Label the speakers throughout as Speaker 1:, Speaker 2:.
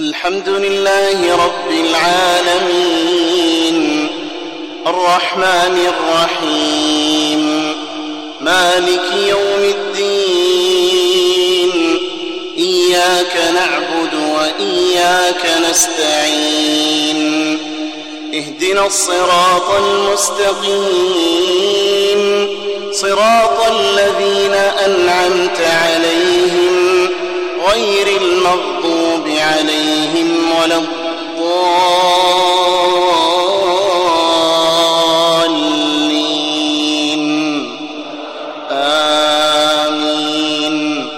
Speaker 1: الحمد لله رب العالمين الرحمن الرحيم مالك يوم الدين إياك نعبد وإياك نستعين اهدنا الصراط المستقيم صراط الذين أنعمت عليهم غير المغضوب عليهم ولا الضالين آمين.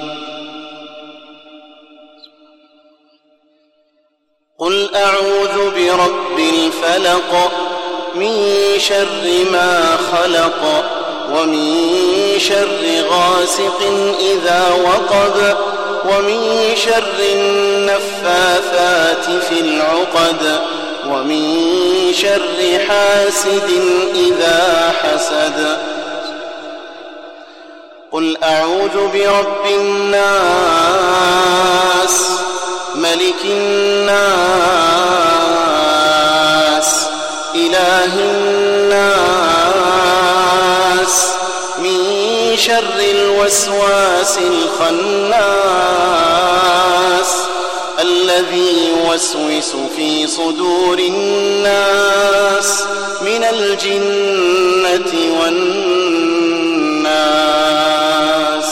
Speaker 1: قل أعوذ برب الفلق من شر ما خلق ومن شر غاسق إذا وقب ومن شر النفاثات في العقد ومن شر حاسد إذا حسد. قل أعوذ برب الناس ملك الناس إله الناس من شر الوسواس الخناس الذي يوسوس في صدور الناس من الجنة والناس.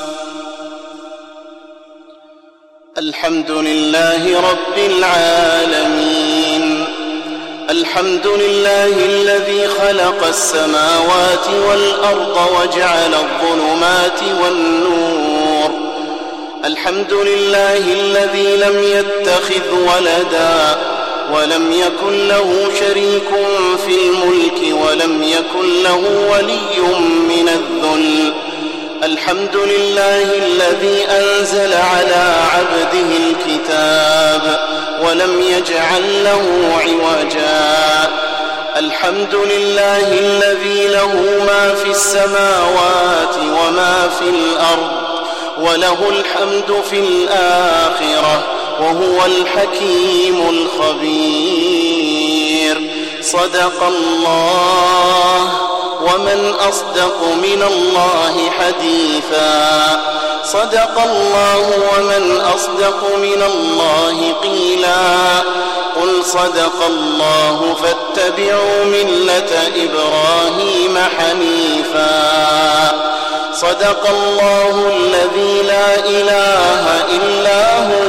Speaker 1: الحمد لله رب العالمين الحمد لله الذي خلق السماوات والأرض وجعل الظلمات والنور. الحمد لله الذي لم يتخذ ولدا ولم يكن له شريك في الملك ولم يكن له ولي من الذل. الحمد لله الذي أنزل على عبده الكتاب ولم يجعل له عوجا. الحمد لله الذي له ما في السماوات وما في الأرض وله الحمد في الآخرة وهو الحكيم الخبير. صدق الله ومن أصدق من الله حديثا. صدق الله ومن أصدق من الله قيلا. قل صدق الله فاتبعوا ملة إبراهيم حنيفا. صدق الله الذي لا إله إلا هو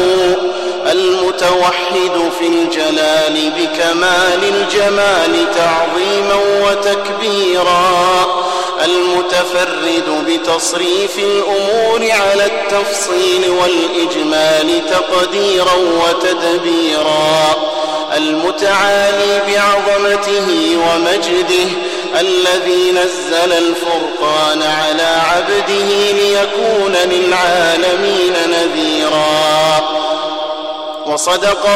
Speaker 1: المتوحد في الجلال بكمال الجمال تعظيما وتكبيرا المتفرد بتصريف الأمور على التفصيل والإجمال تقديرا وتدبيرا المتعالي بعظمته ومجده الذي نزل الفرقان على عبده ليكون للعالمين نذيرا. وصدق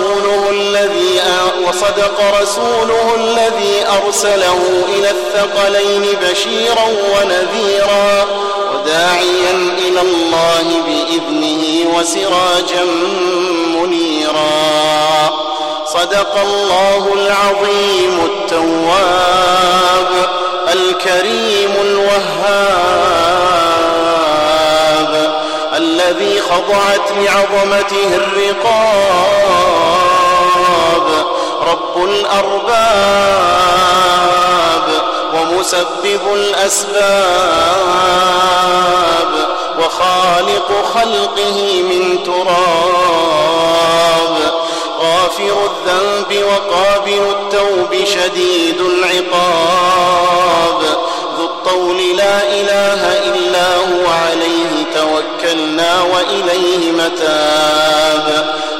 Speaker 1: رسوله الذي أرسله إلى الثقلين بشيرا ونذيرا وداعيا إلى الله بإذنه وسراجا منيرا. صدق الله العظيم التواب الكريم الوهاب الذي خضعت لعظمته الرقاب رب الأرباب ومسبب الأسباب وخالق خلقه من تراب غافر الذنب وقابل التوب شديد العقاب ذو الطول لا إله إلا هو عليه توكلنا وإليه متاب.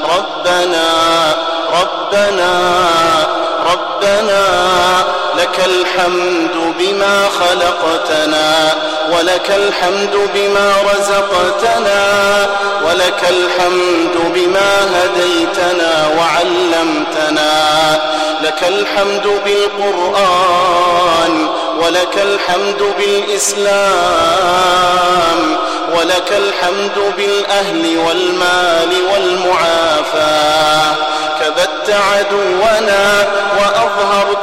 Speaker 1: ربنا لك الحمد بما خلقتنا ولك الحمد بما رزقتنا ولك الحمد بما هديتنا وعلمتنا. لك الحمد بالقرآن ولك الحمد بالإسلام ولك الحمد بالأهل والمال والمعافاة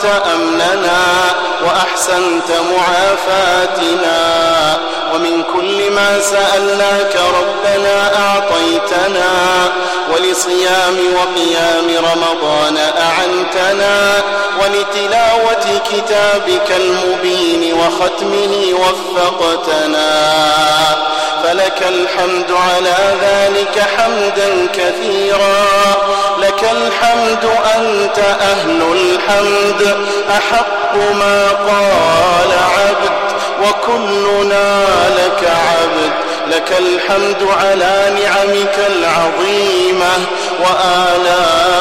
Speaker 1: أمننا وأحسنت معافاتنا، ومن كل ما سألناك ربنا أعطيتنا، ولصيام وقيام رمضان أعنتنا، ولتلاوة كتابك المبين وختمه وفقتنا، فلك الحمد على ذلك حمدا كثيرا. لك الحمد أنت أهل الحمد، أحق ما قال عبد، وكلنا لك عبد. لك الحمد على نعمك العظيمة وآلائك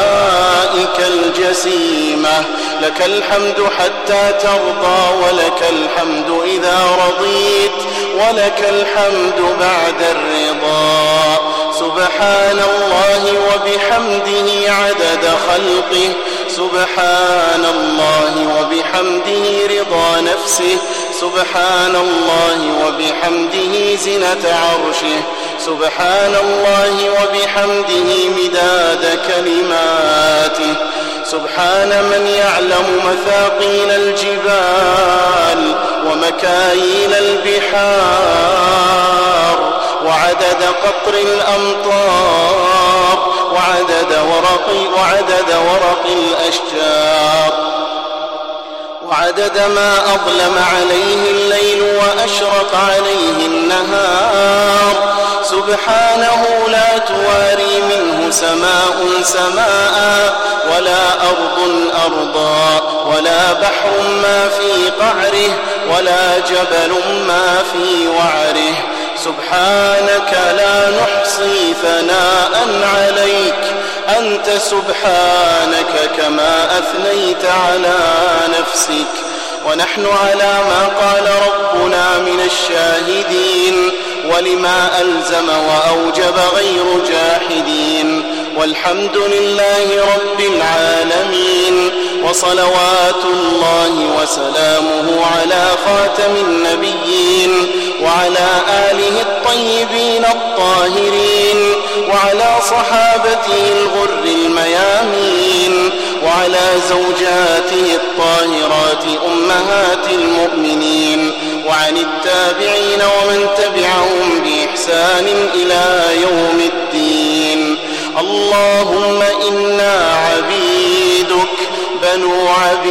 Speaker 1: الجسيمة، لك الحمد حتى ترضى، ولك الحمد إذا رضيت، ولك الحمد بعد الرضا. سبحان الله وبحمده عدد خلقه، سبحان الله وبحمده رضا نفسه، سبحان الله وبحمده زنة عرشه، سبحان الله وبحمده مداد كلماته. سبحان من يعلم مثاقيل الجبال ومكاييل البحار، وعدد قطر الأمطار، وعدد ورق الأشجار، وعدد ما أظلم عليه الليل وأشرق عليه النهار. سبحانه لا تواري منه سماء سماء، ولا أرض أرضا، ولا بحر ما في قعره، ولا جبل ما في وعره. سبحانك لا نحصي ثناء عليك، أنت سبحانك كما أثنيت على نفسك. ونحن على ما قال ربنا من الشاهدين، ولما ألزم وأوجب غير جاحدين. والحمد لله رب العالمين، وصلوات الله وسلامه على خاتم النبيين، وعلى آله الطيبين الطاهرين، وعلى صحابته الغر الميامين، وعلى زوجاته الطاهرات أمهات المؤمنين، وعن التابعين ومن تبعهم بإحسان إلى يوم الدين. اللهم إنا عبيدك بنو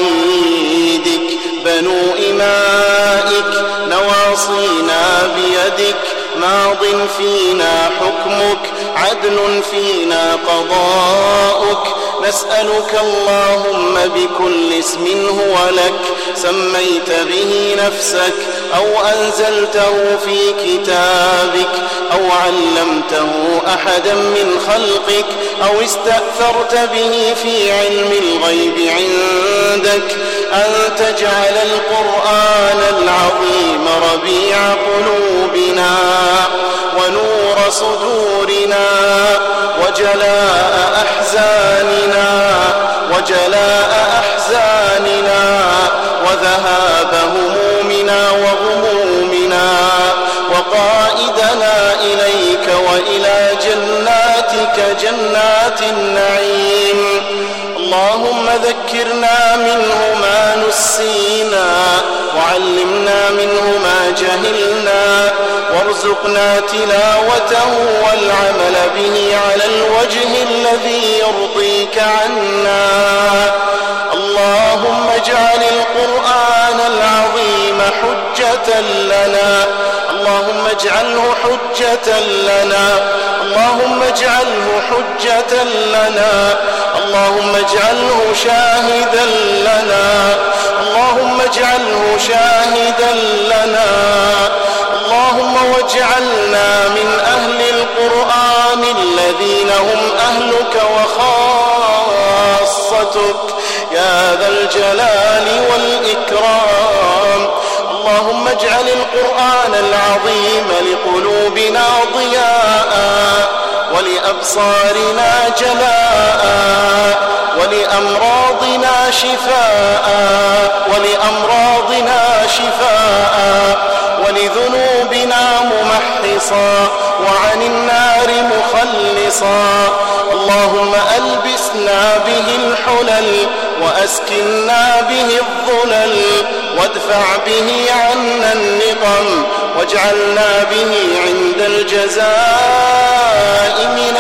Speaker 1: عبيدك بنو إمائك، نواصينا بيدك، ماض فينا حكمك، عدل فينا قضاؤك. نسألك اللهم بكل اسم هو لك سميت به نفسك، أو أنزلته في كتابك، أو علمته أحدا من خلقك، أو استأثرت به في علم الغيب عندك، أن تجعل القرآن العظيم ربيع قلوبنا، ونور صدورنا، وجلاء أحزاننا، وذهاب همومنا وغمومنا، وقائدنا إليك وإلى جناتك جنات النعيم. اللهم ذكرنا منه ما نسينا، وعلمنا منه ما جهلنا، وارزقنا تلاوته والعمل به على الوجه الذي يرضيك عنا. اللهم اجعل القرآن العظيم حجة لنا، اللهم اجعله حجة لنا، اللهم اجعله حجة لنا، اللهم اجعله شاهدا لنا، اللهم اجعله شاهدا لنا. اللهم واجعلنا من أهل القرآن الذين هم أهلك وخاصتك يا ذا الجلال والإكرام. اللهم اجعل القرآن العظيم لقلوبنا ضياء، ولأبصارنا جلاء، ولأمراضنا شفاء، ولذنوبنا ممحصا، وعن النار مخلصا. اللهم اللهم ألبسنا به الحلل وأسكننا به الظلل وادفع به عنا النقم واجعلنا به عند الجزاء من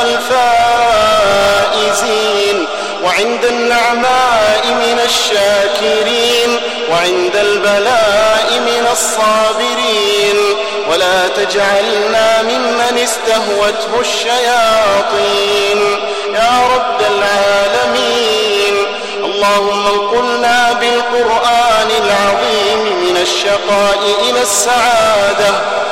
Speaker 1: الفائزين وعند النعماء من الشاكرين وعند البلاء من الصابرين ولا تجعلنا ممن استهوته الشياطين يا رب العالمين. اللهم انقلنا بالقرآن العظيم من الشقاء إلى السعادة.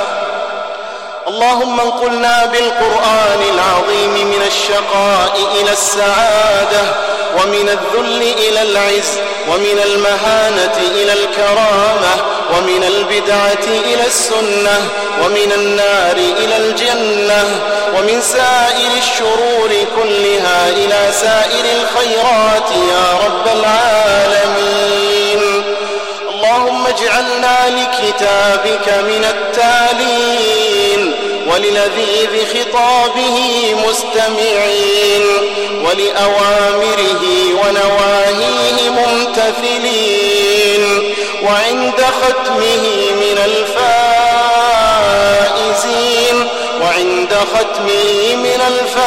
Speaker 1: اللهم انقلنا بالقرآن العظيم من الشقاء إلى السعادة ومن الذل إلى العز ومن المهانة إلى الكرامة ومن البدعة إلى السنة ومن النار إلى الجنة ومن سائر الشرور كلها إلى سائر الخيرات يا رب العالمين. اللهم اجعلنا لكتابك من التالين وللذيذ خطابه مستمعين ولأوامره ونواهيه ممتثلين وعند ختمه من الفائزين وعند ختمه من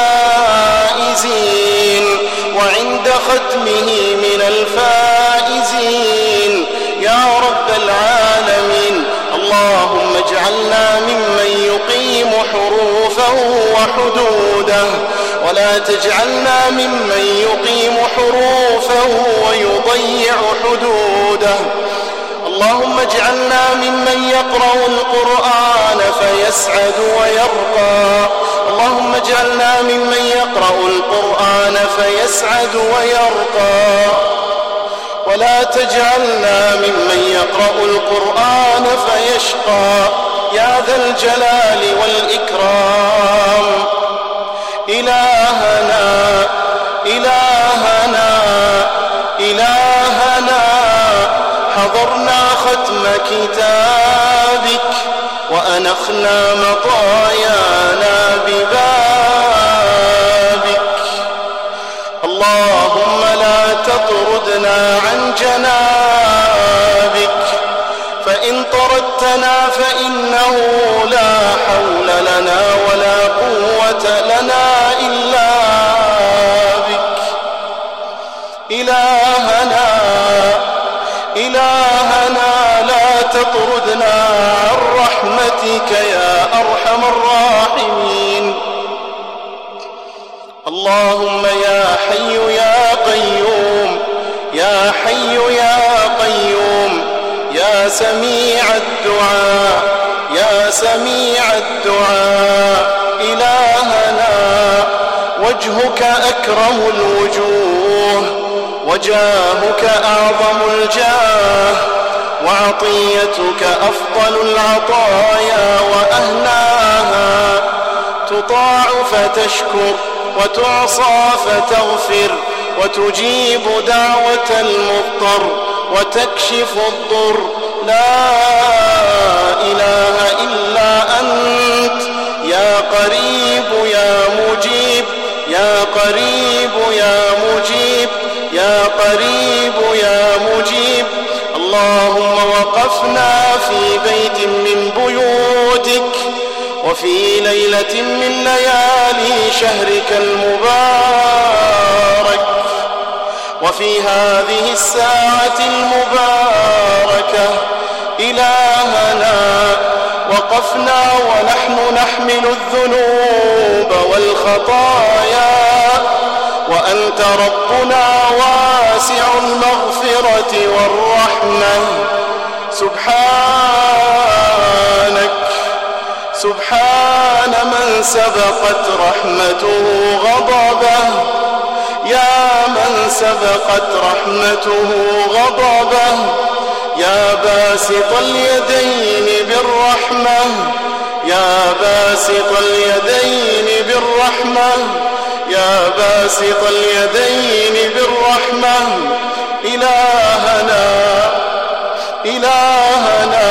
Speaker 1: الفائزين وعند ختمه من الفائزين يا رب العالمين. اللهم اجعلنا ممن يقيم حروفه وحدوده ولا تجعلنا ممن يقيم حروفه ويضيع حدوده. اللهم اجعلنا ممن يقرأ القرآن فيسعد ويرقى. اللهم اجعلنا ممن يقرأ القرآن فيسعد ويرقى ولا تجعلنا ممن يقرأ القرآن فيشقى يا ذا الجلال والإكرام. إلهنا إلهنا إلهنا حضرنا ختم كتابك وأنخنا مطايانا ببابك. اللهم لا تطردنا عن جنابك فإن طردتنا فإنه لا حول لنا ولا قوة لنا إلا بك. إلهنا إلهنا لا تطردنا عن رحمتك يا أرحم الراحمين. اللهم يا حي يا قيوم يا حي يا قيوم يا سميع الدعاء يا سميع الدعاء. إلهنا وجهك أكرم الوجوه وجاهك أعظم الجاه وعطيتك أفضل العطايا وأهناها. تطاع فتشكر وتعصى فتغفر وتجيب دعوة المضطر وتكشف الضر. لا إله إلا أنت يا قريب يا مجيب يا قريب يا مجيب يا قريب يا مجيب. اللهم وقفنا في بيت من بيوتك وفي ليلة من ليالي شهرك المبارك وفي هذه الساعة المباركة. إلهنا وقفنا ونحن نحمل الذنوب والخطايا وأنت ربنا واسع المغفرة والرحمة. سبحان من سبقت رحمته غضبه يا من سبقت رحمته غضبه يا باسط اليدين بالرحمة يا باسط اليدين بالرحمة يا باسط اليدين بالرحمة. إلهنا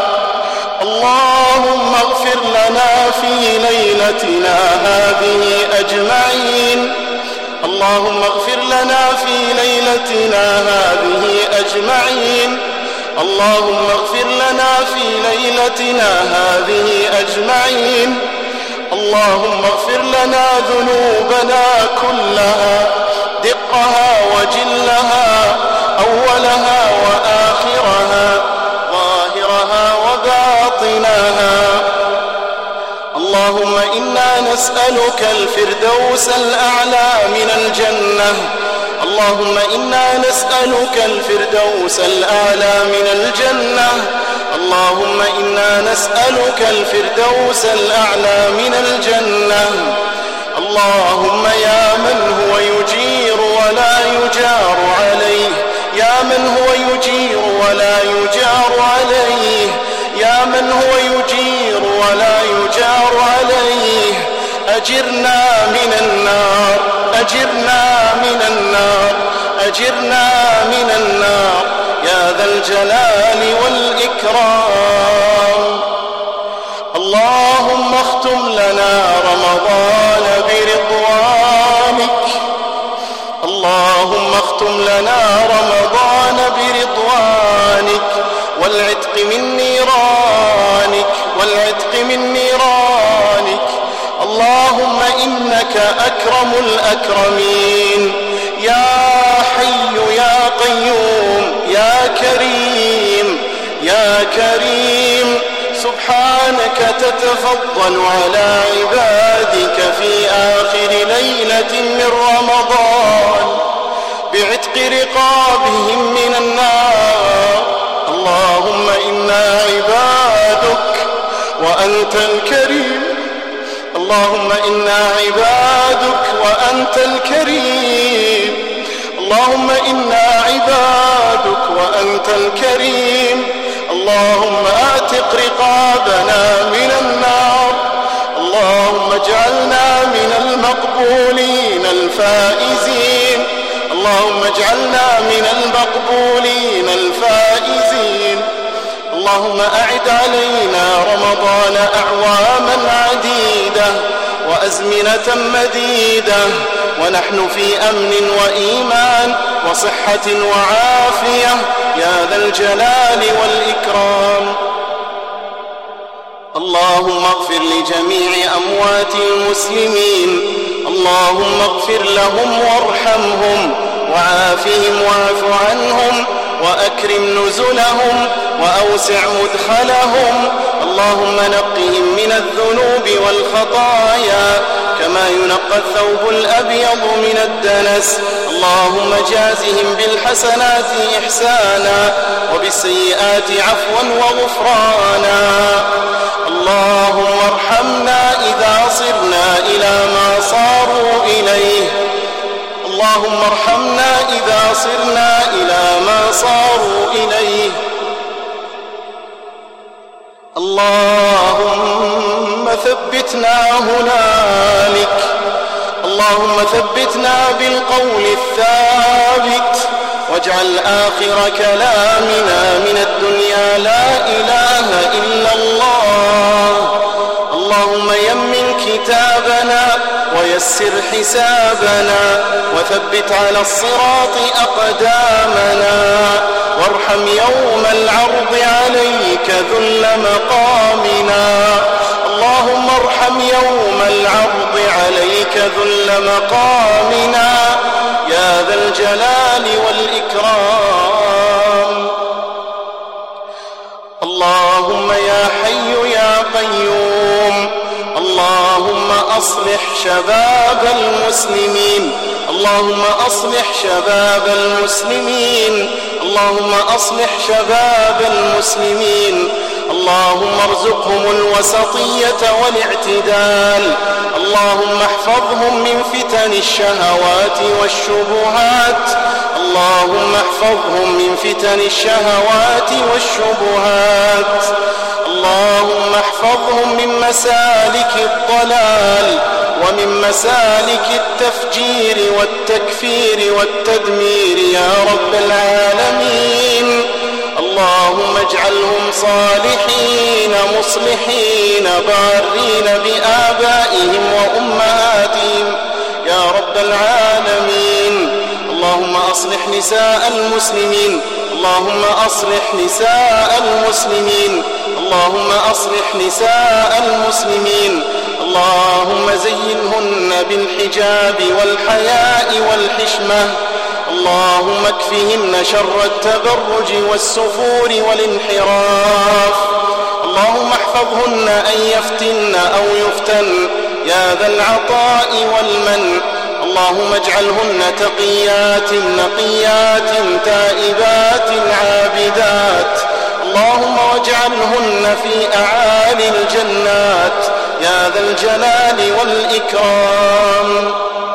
Speaker 1: اللهم اغفر لنا في ليلتنا هذه أجمعين. اللهم اغفر لنا في ليلتنا هذه أجمعين اللهم اغفر لنا في ليلتنا هذه أجمعين اللهم اغفر لنا ذنوبنا كلها دقها وجلها أولها وآخرها ظاهرها وباطنها اللهم إنا نسألك الفردوس الأعلى من الجنة اللهم إنا نسألك الفردوس الأعلى من الجنة اللهم إنا نسألك الفردوس الأعلى من الجنة اللهم يا من هو يجير ولا يجار عليه يا من هو يجير ولا يجار عليه يا من هو يجير ولا يجار عليه أجرنا من النار أجرنا من النار أجرنا من النار يا ذا الجلال والإكرام اللهم اختم لنا رمضان برضوانك اللهم اختم لنا رمضان برضوانك والعتق من نيرانك والعتق من نيرانك اللهم إنك أكرم الأكرمين يا حي يا قيوم يا كريم يا كريم سبحانك تتفضل على عبادك في آخر ليلة من رمضان بعتق رقابهم من النار اللهم إنا عبادك وأنت الكريم اللهم إنا عبادك وأنت الكريم اللهم إنا عبادك وأنت الكريم اللهم أعتق رقابنا من النار اللهم اجعلنا من المقبولين الفائزين اللهم اجعلنا من المقبولين الفائزين اللهم أعد علينا رمضان أعواما عديدة وأزمنة مديدة ونحن في أمن وإيمان وصحة وعافية يا ذا الجلال والإكرام اللهم اغفر لجميع أموات المسلمين اللهم اغفر لهم وارحمهم وعافهم واعف عنهم وأكرم نزلهم وأوسع مدخلهم اللهم نقهم من الذنوب والخطايا كما ينقى الثوب الأبيض من الدنس اللهم جازهم بالحسنات إحسانا وبالسيئات عفوا وغفرانا اللهم ارحمنا إذا صرنا إلى ما صاروا إليه اللهم ارحمنا إذا صرنا إلى ما صاروا إليه اللهم ثبتنا هنالك اللهم ثبتنا بالقول الثابت واجعل آخر كلامنا من الدنيا لا إله إلا الله اللهم يمن كتابنا ويسر حسابنا وثبت على الصراط أقدامنا وارحم يوم العرض عليك ذل مقامنا اللهم ارحم يوم العرض عليك ذل مقامنا يا ذا الجلال والإكرام اللهم يا حي يا قيوم اللهم أصلح شباب المسلمين اللهم أصلح شباب المسلمين اللهم أصلح شباب المسلمين اللهم ارزقهم الوسطية والاعتدال اللهم احفظهم من فتن الشهوات والشبهات اللهم احفظهم من فتن الشهوات والشبهات اللهم احفظهم من مسالك الضلال ومن مسالك التفجير والتكفير والتدمير يا رب العالمين اللهم اجعلهم صالحين مصلحين بارين بآبائهم وأمهاتهم يا رب العالمين أصلح نساء المسلمين اللهم أصلح نساء المسلمين اللهم أصلح نساء المسلمين اللهم زينهن بالحجاب والحياء والحشمة اللهم اكفهن شر التبرج والسفور والانحراف اللهم احفظهن أن يفتن أو يفتن يا ذا العطاء والمن اللهم اجعلهن تقيات نقيات تائبات عابدات اللهم واجعلهن في أعالي الجنات يا ذا الجلال والإكرام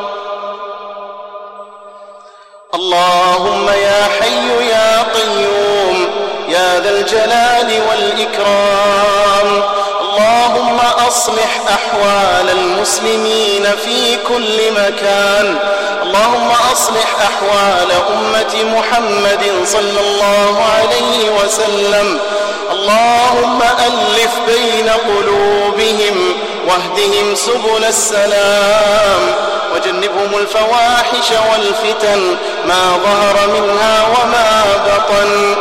Speaker 1: اللهم يا حي يا قيوم يا ذا الجلال والإكرام اللهم أصلح أحوال المسلمين في كل مكان اللهم أصلح أحوال أمة محمد صلى الله عليه وسلم اللهم ألف بين قلوبهم واهدهم سبل السلام وجنبهم الفواحش والفتن ما ظهر منها وما بطن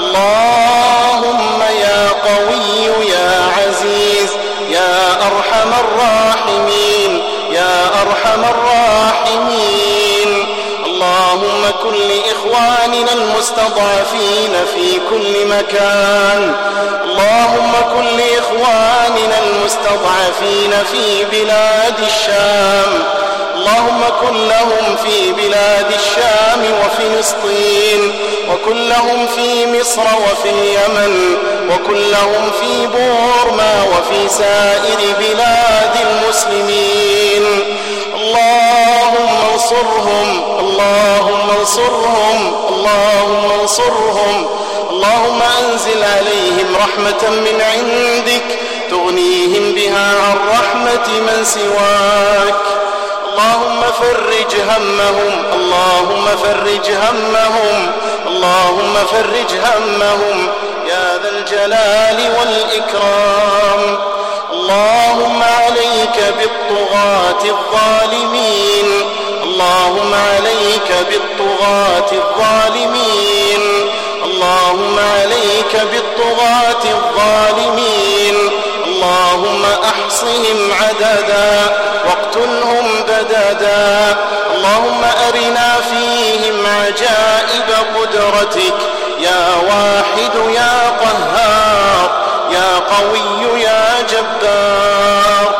Speaker 1: اللهم يا قوي يا عزيز يا أرحم الراحمين يا أرحم الراحمين اللهم كن لإخواننا المستضعفين في كل مكان اللهم كن لإخواننا المستضعفين في بلاد الشام اللهم كن لهم في بلاد الشام وفلسطين وكن لهم في مصر وفي اليمن وكن لهم في بورما وفي سائر بلاد المسلمين اللهم انصرهم اللهم انصرهم اللهم انصرهم اللهم أنزل عليهم رحمة من عندك تغنيهم بها عن رحمة من سواك اللهم فرج همهم اللهم فرج همهم اللهم فرج همهم يا ذا الجلال والإكرام اللهم عليك بالطغاة الظالمين اللهم عليك بالطغاة الظالمين اللهم عليك بالطغاة الظالمين اللهم أحصهم عددا واقتلهم بددا اللهم أرنا فيهم عجائب قدرتك يا واحد يا قهار يا قوي يا جبار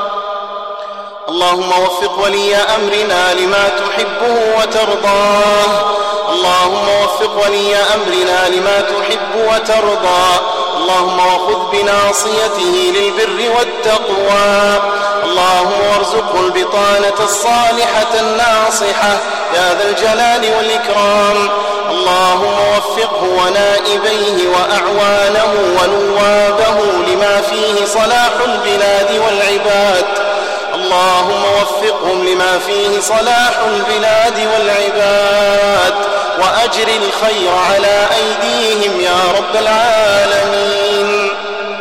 Speaker 1: اللهم وفق ولي أمرنا لما تحبه وترضاه اللهم وفق ولي أمرنا لما تحب وترضى اللهم وخذ بناصيته للبر والتقوى اللهم وارزقه البطانة الصالحة الناصحة يا ذا الجلال والإكرام اللهم وفقه ونائبيه وأعوانه ونوابه لما فيه صلاح البلاد والعباد اللهم وفقهم لما فيه صلاح البلاد والعباد وأجر الخير على أيديهم يا رب العالمين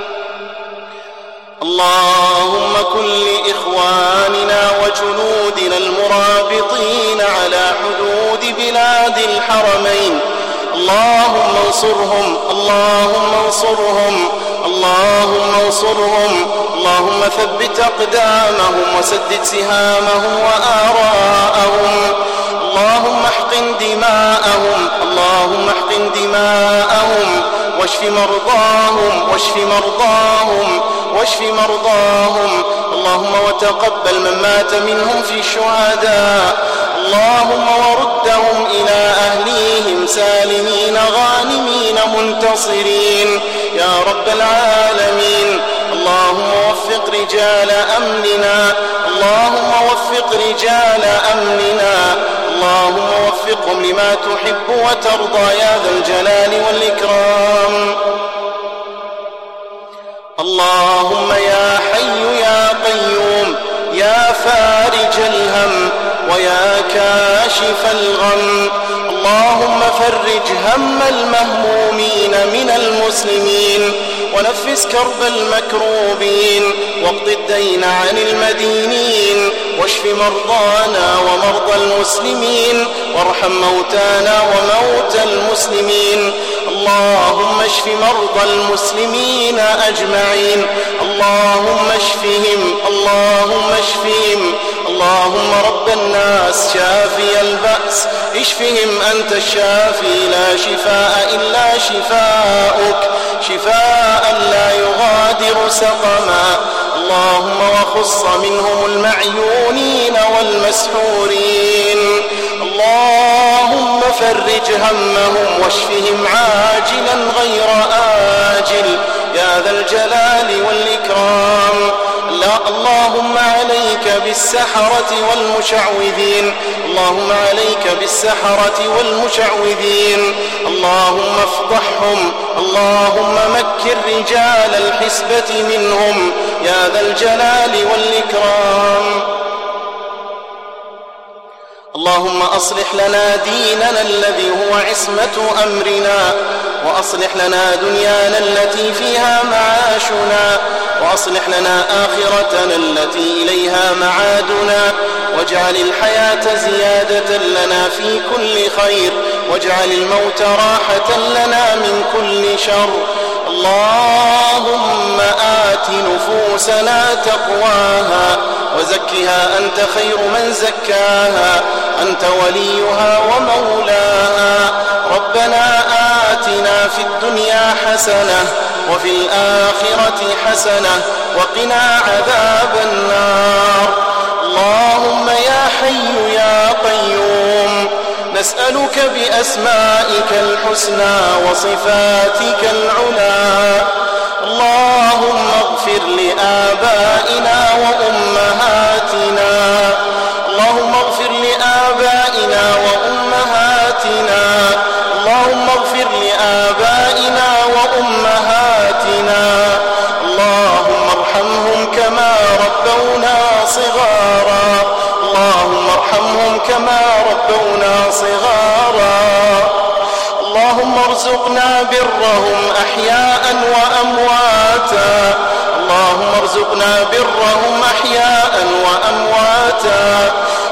Speaker 1: اللهم كن لإخواننا وجنودنا المرابطين على حدود بلاد الحرمين اللهم انصرهم اللهم انصرهم اللهم انصرهم اللهم ثبت أقدامهم وسدد سهامهم وآراءهم اللهم احقن دماءهم اللهم احقن دماءهم واشف مرضاهم واشف مرضاهم واشف مرضاهم اللهم وتقبل من مات منهم في الشهداء اللهم وردهم إلى أهليهم سالمين غانمين منتصرين يا رب العالمين اللهم وفق رجال أمننا اللهم وفق رجال أمننا اللهم وفقهم لما تحب وترضى يا ذا الجلال والإكرام اللهم يا حي يا قيوم يا فارج الهم ويا كاشف الغم اللهم فرج هم المهمومين من المسلمين ونفس كرب المكروبين واقض الدين عن المدينين واشف مرضانا ومرضى المسلمين وارحم موتانا وموتى المسلمين. اللهم اشف مرضى المسلمين أجمعين. اللهم اشفهم اللهم اشفهم. اللهم رب الناس شافي البأس اشفهم أنت الشافي لا شفاء إلا شفاؤك شفاء لا يغادر سقما. اللهم وخص منهم المعيونين والمسحورين. اللهم فرج همهم واشفهم عاجلا غير آجل يا ذا الجلال والإكرام. اللهم عليك بالسحرة والمشعوذين. اللهم عليك بالسحرة والمشعوذين. اللهم افضحهم. اللهم مكر رجال الحسبة منهم يا ذا الجلال والإكرام. اللهم أصلح لنا ديننا الذي هو عصمة أمرنا وأصلح لنا دنيانا التي فيها معاشنا وأصلح لنا آخرتنا التي إليها معادنا واجعل الحياة زيادة لنا في كل خير واجعل الموت راحة لنا من كل شر. اللهم آت نفوسنا تقواها وزكها أنت خير من زكاها أنت وليها ومولاها. ربنا آتنا في الدنيا حسنة وفي الآخرة حسنة وقنا عذاب النار. اللهم يا حي يا قيوم نسألك بأسمائك الحسنى وصفاتك العلى. اللهم اغفر لآبائنا وأمهاتنا. اللهم اغفر لآبائنا وأمهاتنا. اللهم اغفر لآبائنا وأمهاتنا. اللهم ارحمهم كما ربونا صغارا. اللهم ارحمهم كما ربونا صغارا. اللهم ارزقنا برهم أحياء وأمواتا. اللهم ارزقنا برهم أحياء وأمواتا.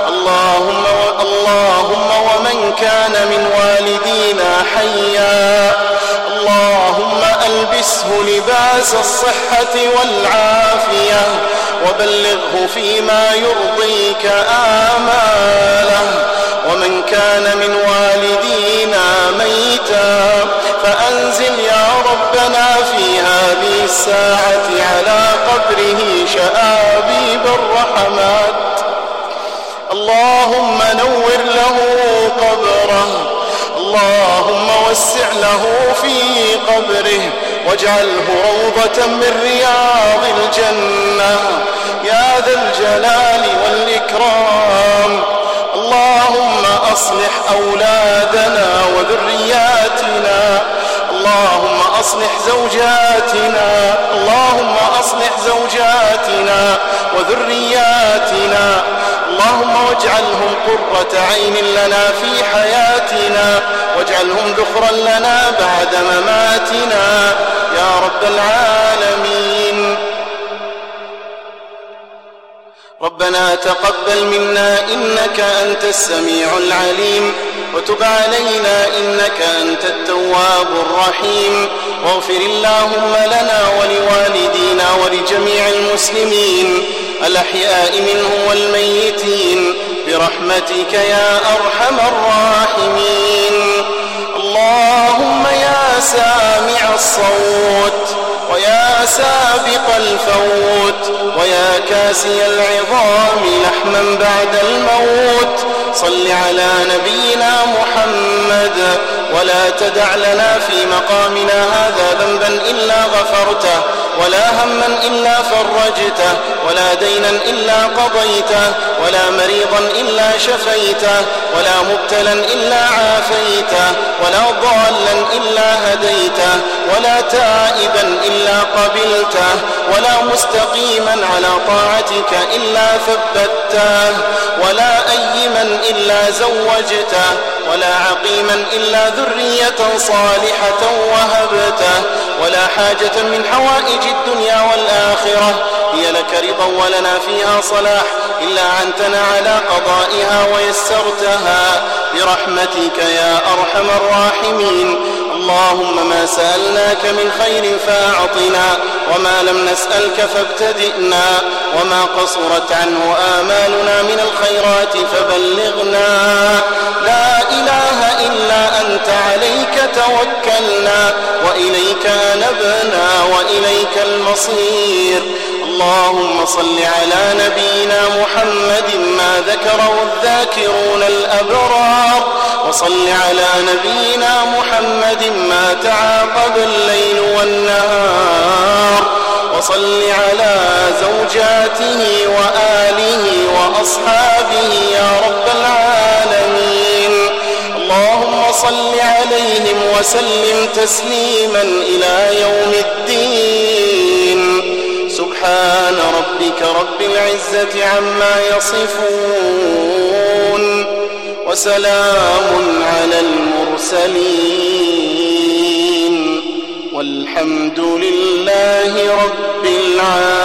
Speaker 1: اللهم ومن كان من والدينا حيا اللهم ألبسه لباس الصحة والعافية وبلغه فيما يرضيك آماله. ومن كان من والدينا ميتا فأنزل يا ربنا في هذه الساعة على قبره شآبيب الرحمات. اللهم نور له قبره. اللهم وسع له في قبره واجعله روضة من رياض الجنة يا ذا الجلال والإكرام. اللهم أصلح أولادنا وذرياتنا. اللهم أصلح زوجاتنا. اللهم أصلح زوجاتنا وذرياتنا. اللهم واجعلهم قرة عين لنا في حياتنا واجعلهم ذخرا لنا بعد مماتنا يا رب العالمين. ربنا تقبل منا إنك أنت السميع العليم وتب علينا إنك أنت التواب الرحيم. واغفر اللهم لنا ولوالدينا ولجميع المسلمين الأحياء منهم والميتين برحمتك يا أرحم الراحمين. اللهم يا سامع الصوت ويا سابق الفوت ويا كاسي العظام لحما بعد الموت صل على نبينا محمد ولا تدع لنا في مقامنا هذا ذنبا إلا غفرته ولا هما إلا فرجته ولا دينا إلا قضيته ولا مريضا إلا شفيته ولا مبتلا إلا عافيته ولا ضالا إلا هديته ولا تائبا إلا قبلته ولا مستقيما على طاعتك إلا ثبته ولا أيما إلا زوجته ولا عقيما إلا ذرية صالحة وهبته، ولا حاجة من حوائج الدنيا والآخرة هي لك رضا ولنا فيها صلاح إلا أعنتنا على قضائها ويسرتها برحمتك يا أرحم الراحمين. اللهم ما سألناك من خير فأعطنا، وما لم نسألك فابتدئنا، وما قصرت عنه آمالنا من الخيرات فبلغنا. لا إله إلا أنت عليك توكلنا وإليك أنبنا وإليك المصير. اللهم صل على نبينا محمد ما ذكره الذاكرون الأبرار، وصل على نبينا محمد ما تعاقب الليل والنهار، وصل على زوجاته وآله وأصحابه يا رب العالمين. اللهم صل عليهم وسلم تسليما إلى يوم الدين. سبحان ربك رب العزة عما يصفون، وسلام على المرسلين، والحمد لله رب العالمين.